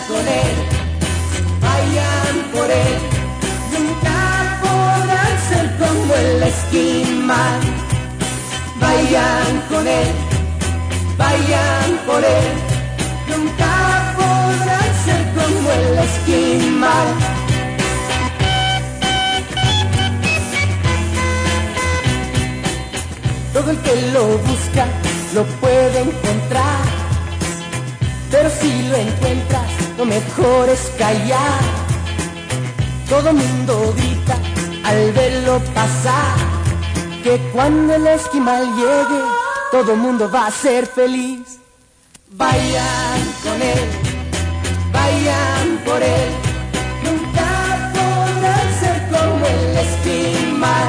con él, vayan por él. Nunca podrán ser como el esquimal. Vayan con él, vayan por él. Nunca podrán ser como el esquimal. Todo el que lo busca lo puede encontrar, pero si lo encuentras, lo mejor es callar. Todo mundo grita al verlo pasar, que cuando el esquimal llegue, todo mundo va a ser feliz. Vayan con él, vayan por él. Nunca podrán ser como el esquimal.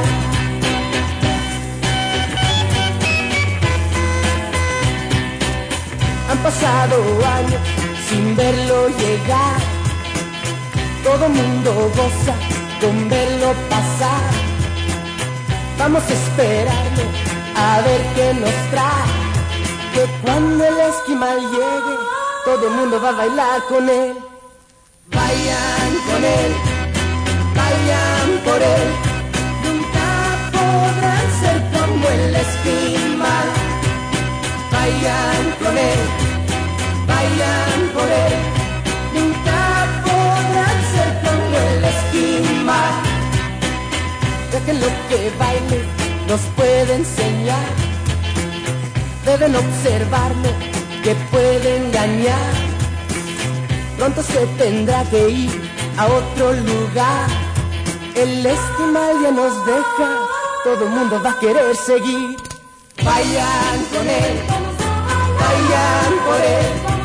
Han pasado años sin verlo llegar, todo mundo goza con verlo pasar. Vamos a esperarlo a ver qué nos trae, que cuando el esquimal llegue, todo el mundo va a bailar con él. Vayan con él, vayan por él. Nunca podrán ser como el esquimal. Vayan con él, vayan por él. Nunca podrán ser como el esquimal. Déjenlo que baile, nos puede enseñar. Deben observarlo, que puede engañar. Pronto se tendrá que ir a otro lugar. El esquimal ya nos deja, todo el mundo va a querer seguir. Vayan con él, vayan por él.